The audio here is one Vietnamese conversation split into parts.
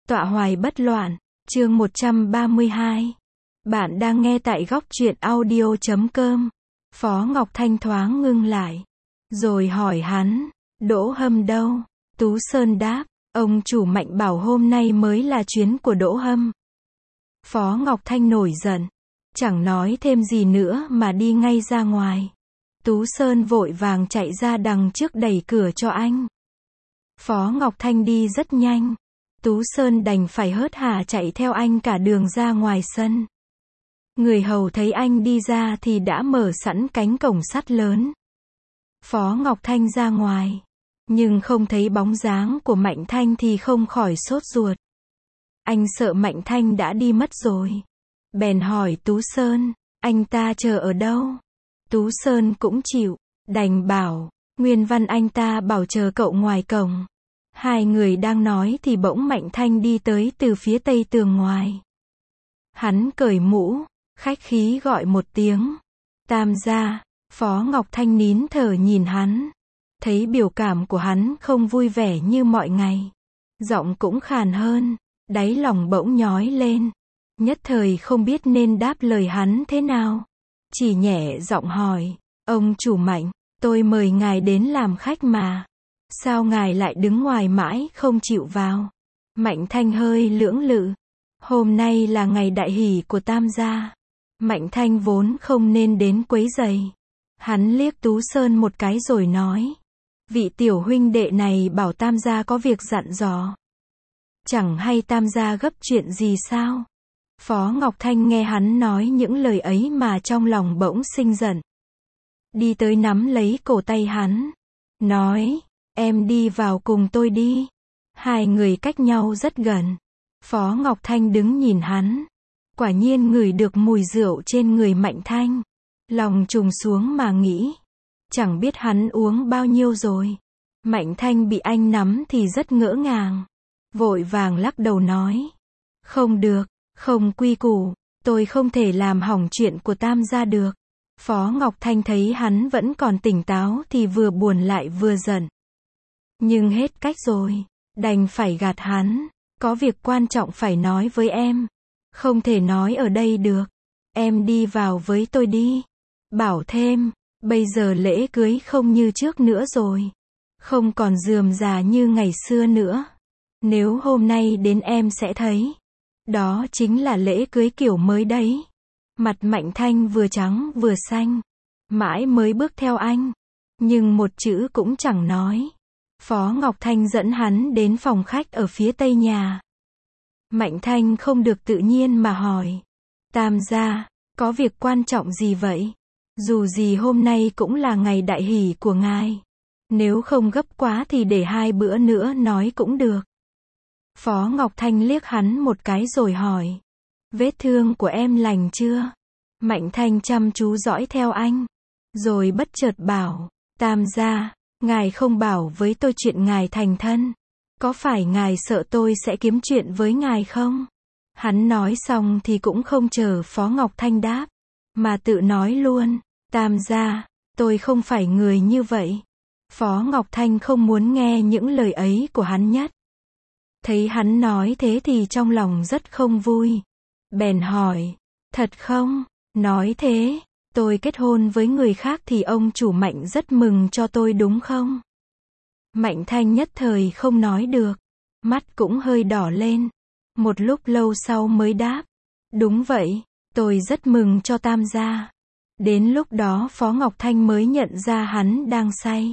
Tọa hoài bất loạn, chương 132. Bạn đang nghe tại góc truyện audio.com. Phó Ngọc Thanh thoáng ngưng lại, rồi hỏi hắn, Đỗ Hâm đâu? Tú Sơn đáp, ông chủ Mạnh bảo hôm nay mới là chuyến của Đỗ Hâm. Phó Ngọc Thanh nổi giận, chẳng nói thêm gì nữa mà đi ngay ra ngoài. Tú Sơn vội vàng chạy ra đằng trước đẩy cửa cho anh. Phó Ngọc Thanh đi rất nhanh. Tú Sơn đành phải hớt hải chạy theo anh cả đường ra ngoài sân. Người hầu thấy anh đi ra thì đã mở sẵn cánh cổng sắt lớn. Phó Ngọc Thanh ra ngoài, nhưng không thấy bóng dáng của Mạnh Thanh thì không khỏi sốt ruột. Anh sợ Mạnh Thanh đã đi mất rồi. Bèn hỏi Tú Sơn, anh ta chờ ở đâu? Tú Sơn cũng chịu, đành bảo, nguyên văn anh ta bảo chờ cậu ngoài cổng. Hai người đang nói thì bỗng Mạnh Thanh đi tới từ phía tây tường ngoài. Hắn cởi mũ, khách khí gọi một tiếng, Tam gia. Phó Ngọc Thanh nín thở nhìn hắn. Thấy biểu cảm của hắn không vui vẻ như mọi ngày. Giọng cũng khàn hơn, đáy lòng bỗng nhói lên. Nhất thời không biết nên đáp lời hắn thế nào. Chỉ nhẹ giọng hỏi, ông chủ Mạnh, tôi mời ngài đến làm khách mà. Sao ngài lại đứng ngoài mãi không chịu vào? Mạnh Thanh hơi lưỡng lự. Hôm nay là ngày đại hỷ của Tam gia. Mạnh Thanh vốn không nên đến quấy rầy. Hắn liếc Tú Sơn một cái rồi nói. Vị tiểu huynh đệ này bảo Tam gia có việc dặn dò. Chẳng hay Tam gia gấp chuyện gì sao? Phó Ngọc Thanh nghe hắn nói những lời ấy mà trong lòng bỗng sinh giận. Đi tới nắm lấy cổ tay hắn. Nói. Em đi vào cùng tôi đi. Hai người cách nhau rất gần. Phó Ngọc Thanh đứng nhìn hắn. Quả nhiên ngửi được mùi rượu trên người Mạnh Thanh. Lòng trùng xuống mà nghĩ. Chẳng biết hắn uống bao nhiêu rồi. Mạnh Thanh bị anh nắm thì rất ngỡ ngàng. Vội vàng lắc đầu nói. Không được, không quy củ. Tôi không thể làm hỏng chuyện của Tam gia được. Phó Ngọc Thanh thấy hắn vẫn còn tỉnh táo thì vừa buồn lại vừa giận. Nhưng hết cách rồi, đành phải gạt hắn. Có việc quan trọng phải nói với em. Không thể nói ở đây được. Em đi vào với tôi đi. Bảo thêm, bây giờ lễ cưới không như trước nữa rồi. Không còn rườm rà như ngày xưa nữa. Nếu hôm nay đến em sẽ thấy. Đó chính là lễ cưới kiểu mới đấy. Mặt Mạnh Thanh vừa trắng vừa xanh. Mãi mới bước theo anh. Nhưng một chữ cũng chẳng nói. Phó Ngọc Thanh dẫn hắn đến phòng khách ở phía tây nhà. Mạnh Thanh không được tự nhiên mà hỏi. Tam gia, có việc quan trọng gì vậy? Dù gì hôm nay cũng là ngày đại hỷ của ngài. Nếu không gấp quá thì để 2 bữa nữa nói cũng được. Phó Ngọc Thanh liếc hắn một cái rồi hỏi. Vết thương của em lành chưa? Mạnh Thanh chăm chú dõi theo anh. Rồi bất chợt bảo. Tam gia. Ngài không bảo với tôi chuyện ngài thành thân. Có phải ngài sợ tôi sẽ kiếm chuyện với ngài không? Hắn nói xong thì cũng không chờ Phó Ngọc Thanh đáp. Mà tự nói luôn. Tam gia, tôi không phải người như vậy. Phó Ngọc Thanh không muốn nghe những lời ấy của hắn nhất. Thấy hắn nói thế thì trong lòng rất không vui. Bèn hỏi. Thật không? Nói thế. Tôi kết hôn với người khác thì ông chủ Mạnh rất mừng cho tôi đúng không? Mạnh Thanh nhất thời không nói được. Mắt cũng hơi đỏ lên. Một lúc lâu sau mới đáp. Đúng vậy, tôi rất mừng cho Tam gia. Đến lúc đó Phó Ngọc Thanh mới nhận ra hắn đang say.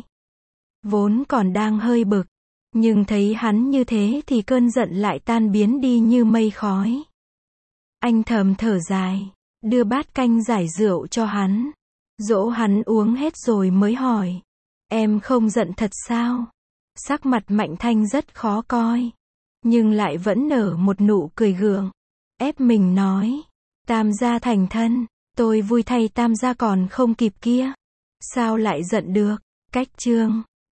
Vốn còn đang hơi bực. Nhưng thấy hắn như thế thì cơn giận lại tan biến đi như mây khói. Anh thầm thở dài. Đưa bát canh giải rượu cho hắn. Dỗ hắn uống hết rồi mới hỏi. Em không giận thật sao? Sắc mặt Mạnh Thanh rất khó coi. Nhưng lại vẫn nở một nụ cười gượng. Ép mình nói. Tam gia thành thân. Tôi vui thay Tam gia còn không kịp kia. Sao lại giận được? Cách chương.